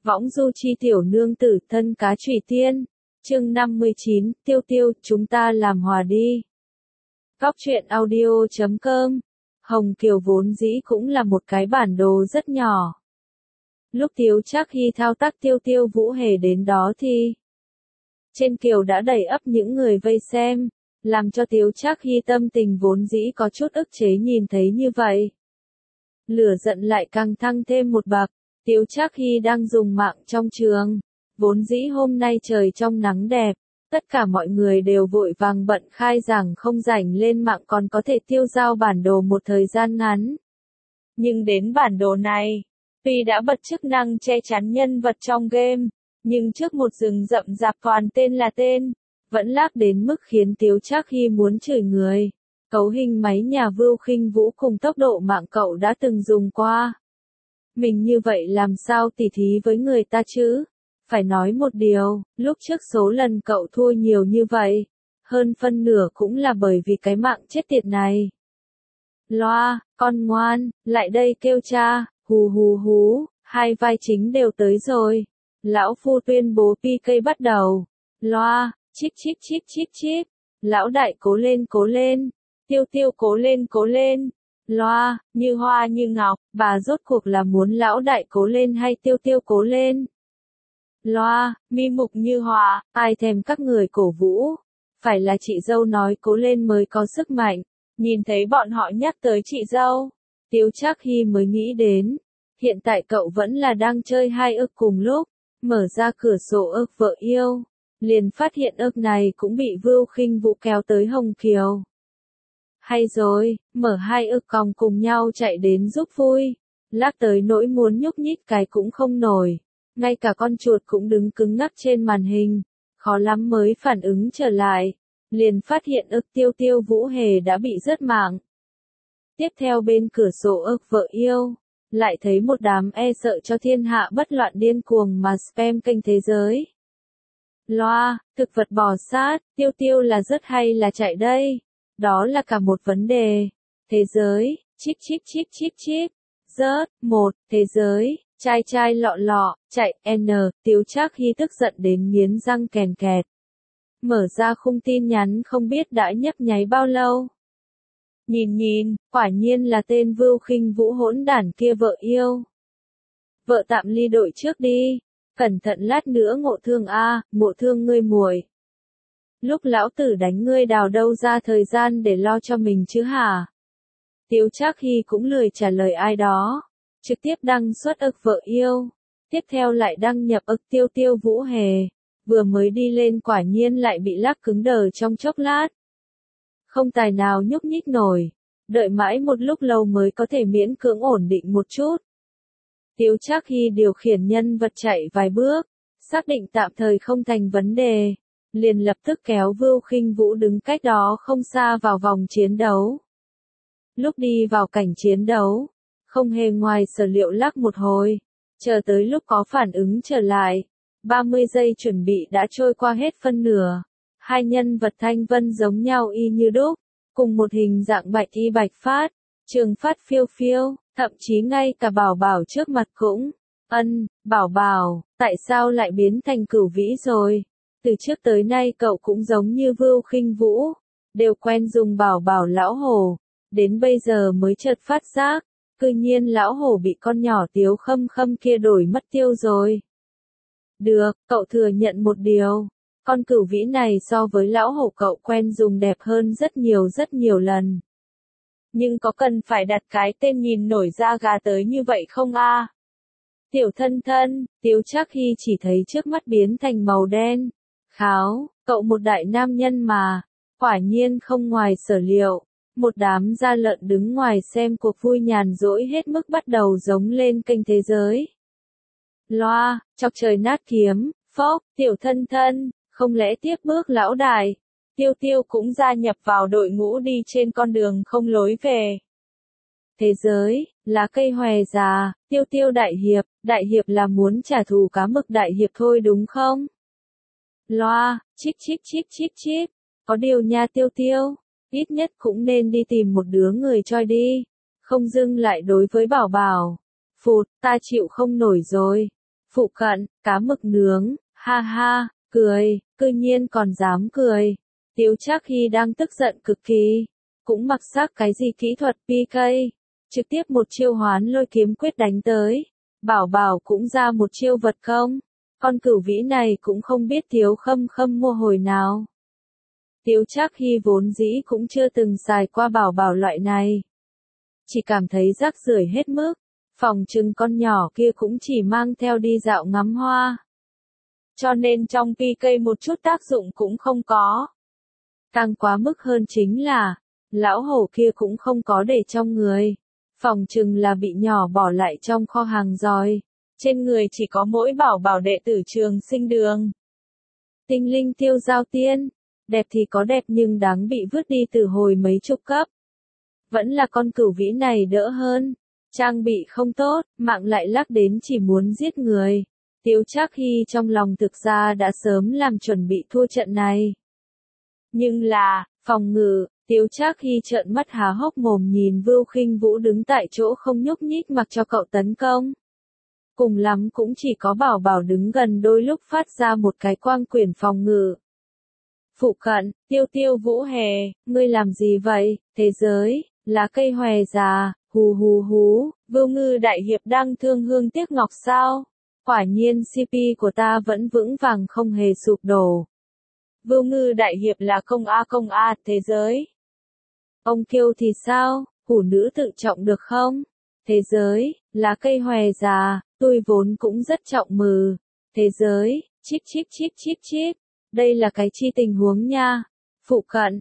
Võng du chi tiểu nương tử thân cá trùy tiên. Chương 59, Tiêu Tiêu, chúng ta làm hòa đi. Góc truyện audio.com. Hồng Kiều vốn dĩ cũng là một cái bản đồ rất nhỏ. Lúc Tiếu Trác Hy thao tác Tiêu Tiêu Vũ Hề đến đó thì trên kiều đã đầy ắp những người vây xem, làm cho Tiếu Trác Hy tâm tình vốn dĩ có chút ức chế nhìn thấy như vậy. Lửa giận lại càng thăng thêm một bậc. Tiếu Trác Hy đang dùng mạng trong trường, vốn dĩ hôm nay trời trong nắng đẹp, tất cả mọi người đều vội vàng bận khai giảng không rảnh lên mạng còn có thể tiêu dao bản đồ một thời gian ngắn. Nhưng đến bản đồ này, tuy đã bật chức năng che chắn nhân vật trong game, nhưng trước một rừng rậm rạp toàn tên là tên, vẫn lag đến mức khiến Tiếu Trác Hy muốn chửi người. Cấu hình máy nhà Vưu Khinh Vũ cùng tốc độ mạng cậu đã từng dùng qua. Mình như vậy làm sao tỉ thí với người ta chứ? Phải nói một điều, lúc trước số lần cậu thua nhiều như vậy, hơn phân nửa cũng là bởi vì cái mạng chết tiệt này. Loa, con ngoan, lại đây kêu cha, hù hù hú, hai vai chính đều tới rồi. Lão Phu tuyên bố PK bắt đầu. Loa, chip chip chip chip chip. Lão đại cố lên cố lên. Tiêu Tiêu cố lên cố lên. Loa, như hoa như ngọc, bà rốt cuộc là muốn lão đại cố lên hay Tiêu Tiêu cố lên? Loa, mi mục như họa, ai thèm các người cổ vũ. Phải là chị dâu nói cố lên mới có sức mạnh. Nhìn thấy bọn họ nhắc tới chị dâu, Tiếu Trác Hy mới nghĩ đến. Hiện tại cậu vẫn là đang chơi hai ức cùng lúc, mở ra cửa sổ ức vợ yêu. Liền phát hiện ức này cũng bị Vưu Khinh Vũ kéo tới Hồng Kiều. Hay rồi, mở hai ức còng cùng nhau chạy đến giúp vui. Lát tới nỗi muốn nhúc nhích cái cũng không nổi. Ngay cả con chuột cũng đứng cứng ngắc trên màn hình. Khó lắm mới phản ứng trở lại. Liền phát hiện ức Tiêu Tiêu Vũ Hề đã bị rớt mạng. Tiếp theo bên cửa sổ ức vợ yêu, lại thấy một đám e sợ cho thiên hạ bất loạn điên cuồng mà spam kênh thế giới. Loa, thực vật bò sát, Tiêu Tiêu là rớt hay là chạy đây? Đó là cả một vấn đề. Thế giới, chip chip chip chip chip. Rớt, một, thế giới, chai chai lọ lọ, chạy, N, Tiếu Trác Hy tức giận đến nghiến răng kèn kẹt. Mở ra khung tin nhắn không biết đã nhấp nháy bao lâu. Nhìn, quả nhiên là tên Vưu Khinh Vũ hỗn đản kia vợ yêu. Vợ tạm ly đội trước đi. Cẩn thận lát nữa ngộ thương ngộ thương ngươi muội. Lúc lão tử đánh ngươi đào đâu ra thời gian để lo cho mình chứ hả? Tiếu Trác Hy cũng lười trả lời ai đó. Trực tiếp đăng xuất ức vợ yêu. Tiếp theo lại đăng nhập ức Tiêu Tiêu Vũ Hề. Vừa mới đi lên quả nhiên lại bị lag cứng đờ trong chốc lát. Không tài nào nhúc nhích nổi. Đợi mãi một lúc lâu mới có thể miễn cưỡng ổn định một chút. Tiếu Trác Hy điều khiển nhân vật chạy vài bước, xác định tạm thời không thành vấn đề, liền lập tức kéo Vưu Khinh Vũ đứng cách đó không xa vào vòng chiến đấu. Lúc đi vào cảnh chiến đấu, không hề ngoài sở liệu lắc một hồi, chờ tới lúc có phản ứng trở lại, 30 giây chuẩn bị đã trôi qua hết phân nửa. Hai nhân vật thanh vân giống nhau y như đúc, cùng một hình dạng bạch y bạch phát, trường phát phiêu phiêu. Thậm chí ngay cả Bảo Bảo trước mặt cũng, Bảo Bảo, tại sao lại biến thành Cửu Vĩ rồi? Từ trước tới nay cậu cũng giống như Vưu Khinh Vũ, đều quen dùng Bảo Bảo lão hổ, đến bây giờ mới chợt phát giác, cư nhiên lão hổ bị con nhỏ Tiếu Khâm Khâm kia đổi mất tiêu rồi. Được, cậu thừa nhận một điều, con Cửu Vĩ này so với lão hổ cậu quen dùng đẹp hơn rất nhiều lần. Nhưng có cần phải đặt cái tên nhìn nổi da gà tới như vậy không a? Tiểu thân thân, Tiếu Trác Hy chỉ thấy trước mắt biến thành màu đen. Kháo, cậu một đại nam nhân mà. Quả nhiên không ngoài sở liệu. Một đám gia lợn đứng ngoài xem cuộc vui nhàn rỗi hết mức bắt đầu giống lên kênh thế giới. Loa, chọc trời nát kiếm, phốc, tiểu thân thân, không lẽ tiếp bước lão đại? Tiêu Tiêu cũng gia nhập vào đội ngũ đi trên con đường không lối về. Thế giới, lá cây hòe già, Tiêu Tiêu đại hiệp là muốn trả thù cá mực đại hiệp thôi đúng không? Loa, chip chip chip chip chip, có điều nha Tiêu Tiêu, ít nhất cũng nên đi tìm một đứa người choi đi, không dưng lại đối với Bảo Bảo. Phụt, ta chịu không nổi rồi. Phụ cận, cá mực nướng, ha ha, cười, cư nhiên còn dám cười. Tiếu Trác Hy đang tức giận cực kỳ, cũng mặc sắc cái gì kỹ thuật PK, trực tiếp một chiêu hoán lôi kiếm quyết đánh tới. Bảo Bảo cũng ra một chiêu vật công, con cửu vĩ này cũng không biết Tiếu Khâm Khâm mua hồi nào. Tiếu Trác Hy vốn dĩ cũng chưa từng xài qua Bảo Bảo loại này, chỉ cảm thấy rác rưởi hết mức, phòng trừng con nhỏ kia cũng chỉ mang theo đi dạo ngắm hoa. Cho nên trong PK một chút tác dụng cũng không có. Càng quá mức hơn chính là, lão hổ kia cũng không có để trong người. Phòng trừng là bị nhỏ bỏ lại trong kho hàng rồi. Trên người chỉ có mỗi Bảo Bảo đệ tử Trường Sinh Đường. Tinh linh tiêu giao tiên, đẹp thì có đẹp nhưng đáng bị vứt đi từ hồi mấy chục cấp. Vẫn là con cửu vĩ này đỡ hơn. Trang bị không tốt, mạng lại lắc đến chỉ muốn giết người. Tiếu Trác Hy trong lòng thực ra đã sớm làm chuẩn bị thua trận này. Nhưng là, phòng ngự, Tiếu Trác Hy trợn mắt há hốc mồm nhìn Vưu Khinh Vũ đứng tại chỗ không nhúc nhích mặc cho cậu tấn công. Cùng lắm cũng chỉ có Bảo Bảo đứng gần đôi lúc phát ra một cái quang quyển phòng ngự. Phụ cận, Tiêu Vũ Hề, ngươi làm gì vậy, thế giới, lá cây hòe già, hù hù hú, Vưu Ngư đại hiệp đang thương hương tiếc ngọc sao? Quả nhiên CP của ta vẫn vững vàng không hề sụp đổ. Vưu Ngư đại hiệp là công A thế giới. Ông Kiêu thì sao, hủ nữ tự trọng được không? Thế giới, lá cây hòe già, tôi vốn cũng rất trọng mừ. Thế giới, chip. Đây là cái chi tình huống nha. Phụ cận,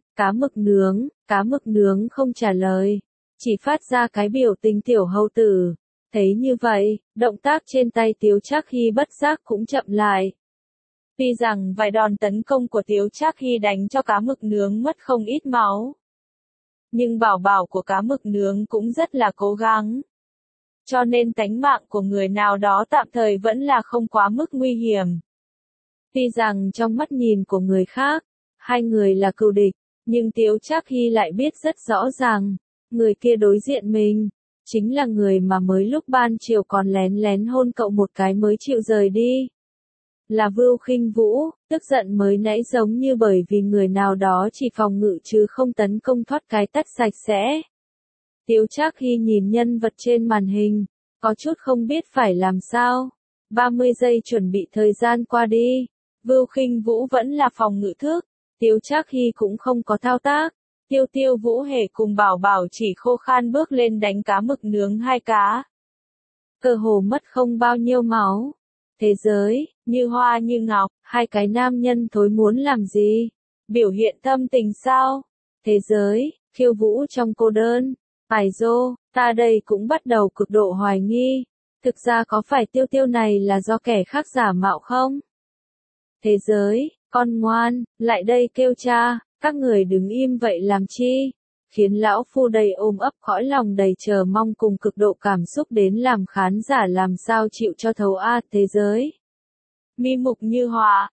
cá mực nướng không trả lời. Chỉ phát ra cái biểu tình tiểu hầu tử. Thấy như vậy, động tác trên tay Tiếu Trác Hy bất giác cũng chậm lại. Tuy rằng vài đòn tấn công của Tiếu Trác Hy đánh cho cá mực nướng mất không ít máu. Nhưng Bảo Bảo của cá mực nướng cũng rất là cố gắng. Cho nên tánh mạng của người nào đó tạm thời vẫn là không quá mức nguy hiểm. Tuy rằng trong mắt nhìn của người khác, hai người là cừu địch, nhưng Tiếu Trác Hy lại biết rất rõ ràng, người kia đối diện mình, chính là người mà mới lúc ban chiều còn lén lén hôn cậu một cái mới chịu rời đi. Là Vưu Khinh Vũ, tức giận mới nãy giống như bởi vì người nào đó chỉ phòng ngự chứ không tấn công thoát cái tắt sạch sẽ. Tiếu Trác Hy nhìn nhân vật trên màn hình, có chút không biết phải làm sao. 30 giây chuẩn bị thời gian qua đi. Vưu Khinh Vũ vẫn là phòng ngự thức, Tiếu Trác Hy cũng không có thao tác. Tiêu Vũ Hề cùng Bảo Bảo chỉ khô khan bước lên đánh cá mực nướng hai cá. Cơ hồ mất không bao nhiêu máu. Thế giới, như hoa như ngọc, hai cái nam nhân thối muốn làm gì? Biểu hiện tâm tình sao? Thế giới, khiêu vũ trong cô đơn. Phải dô, ta đây cũng bắt đầu cực độ hoài nghi. Thực ra có phải Tiêu này là do kẻ khác giả mạo không? Thế giới, con ngoan, lại đây kêu cha, các người đứng im vậy làm chi? Khiến lão phu đầy ôm ấp cõi lòng đầy chờ mong cùng cực độ cảm xúc đến làm khán giả làm sao chịu cho thấu a thế giới. Mi mục như họa,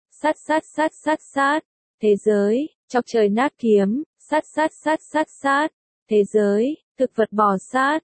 sát. Thế giới, chọc trời nát kiếm, sát. Thế giới, thực vật bò sát.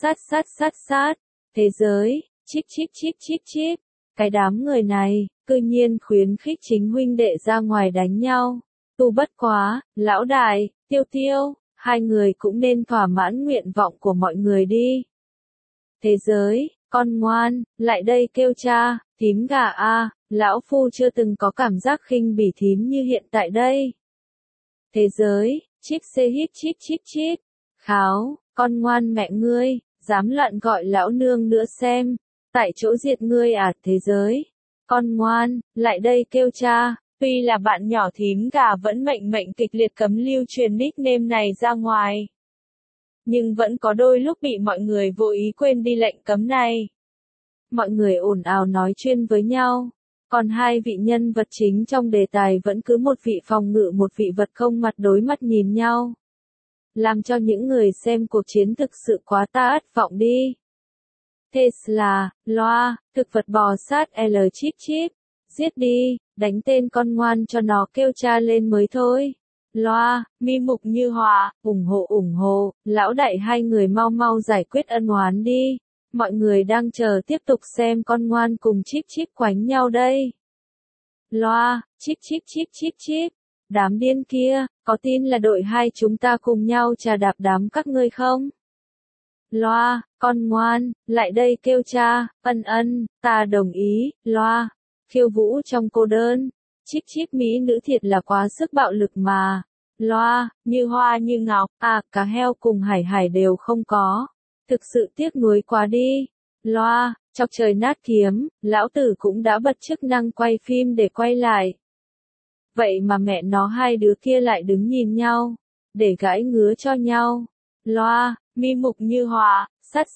Thế giới, chip. Cái đám người này, cư nhiên khuyến khích chính huynh đệ ra ngoài đánh nhau. Tu bất quá, lão đại, Tiêu, hai người cũng nên thỏa mãn nguyện vọng của mọi người đi. Thế giới, con ngoan, lại đây kêu cha, thím gà a, lão phu chưa từng có cảm giác khinh bỉ thím như hiện tại đây. Thế giới, chip. Kháo, con ngoan mẹ ngươi, dám lận gọi lão nương nữa xem, tại chỗ diệt ngươi à thế giới. Con ngoan, lại đây kêu cha. Tuy là bạn nhỏ thím gà vẫn mệnh kịch liệt cấm lưu truyền nickname này ra ngoài. Nhưng vẫn có đôi lúc bị mọi người vô ý quên đi lệnh cấm này. Mọi người ồn ào nói chuyên với nhau. Còn hai vị nhân vật chính trong đề tài vẫn cứ một vị phòng ngự một vị vật không mặt đối mặt nhìn nhau. Làm cho những người xem cuộc chiến thực sự quá ta ất vọng đi. Tesla, loa, thực vật bò sát L chip. Giết đi, đánh tên con ngoan cho nó kêu cha lên mới thôi. Loa, mi mục như họa, ủng hộ, lão đại hai người mau giải quyết ân oán đi. Mọi người đang chờ tiếp tục xem con ngoan cùng Chíp Chíp quánh nhau đây. Loa, Chíp Chíp Chíp Chíp Chíp. Đám điên kia, có tin là đội hai chúng ta cùng nhau trà đạp đám các ngươi không? Loa, con ngoan, lại đây kêu cha, ta đồng ý, loa. Khiêu vũ trong cô đơn. Chíp Chíp mỹ nữ thiệt là quá sức bạo lực mà. Loa, như hoa như ngọc, cá heo cùng Hải Hải đều không có. Thực sự tiếc nuối quá đi. Loa, chọc trời nát kiếm, lão tử cũng đã bật chức năng quay phim để quay lại. Vậy mà mẹ nó hai đứa kia lại đứng nhìn nhau, để gãi ngứa cho nhau. Loa, mi mục như họa,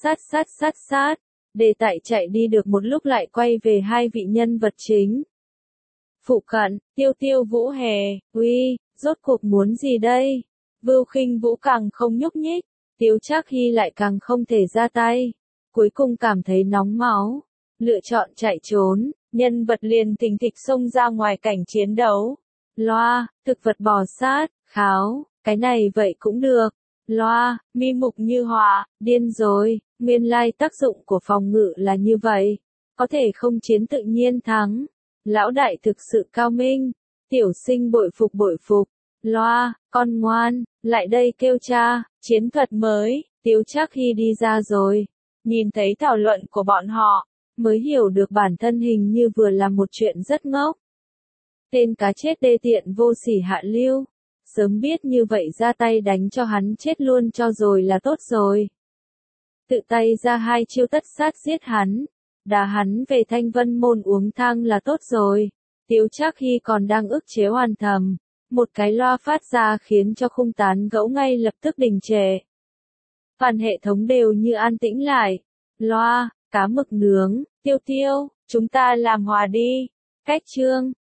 sát. Để tại chạy đi được một lúc lại quay về hai vị nhân vật chính. Phụ cận, Tiêu Vũ Hề, uy, rốt cuộc muốn gì đây? Vưu Khinh Vũ càng không nhúc nhích, Tiếu Trác Hy lại càng không thể ra tay. Cuối cùng cảm thấy nóng máu, lựa chọn chạy trốn, nhân vật liền thình thịch xông ra ngoài cảnh chiến đấu. Loa, thực vật bò sát, kháo, cái này vậy cũng được. Loa, mi mục như họa, điên rồi, nguyên lai tác dụng của phòng ngự là như vậy. Có thể không chiến tự nhiên thắng. Lão đại thực sự cao minh. Tiểu sinh bội phục. Loa, con ngoan, lại đây kêu cha, chiến thuật mới. Tiếu Trác Hy đi ra rồi. Nhìn thấy thảo luận của bọn họ, mới hiểu được bản thân hình như vừa làm một chuyện rất ngốc. Tên cá chết đê tiện vô sỉ hạ lưu. Sớm biết như vậy ra tay đánh cho hắn chết luôn cho rồi là tốt rồi. Tự tay ra hai chiêu tất sát giết hắn. Đá hắn về Thanh Vân Môn uống thang là tốt rồi. Tiếu Trác Hy còn đang ức chế hoàn thầm. Một cái loa phát ra khiến cho khung tán gẫu ngay lập tức đình trệ. Toàn hệ thống đều như an tĩnh lại. Loa, cá mực nướng, Tiêu, chúng ta làm hòa đi. Cách chương.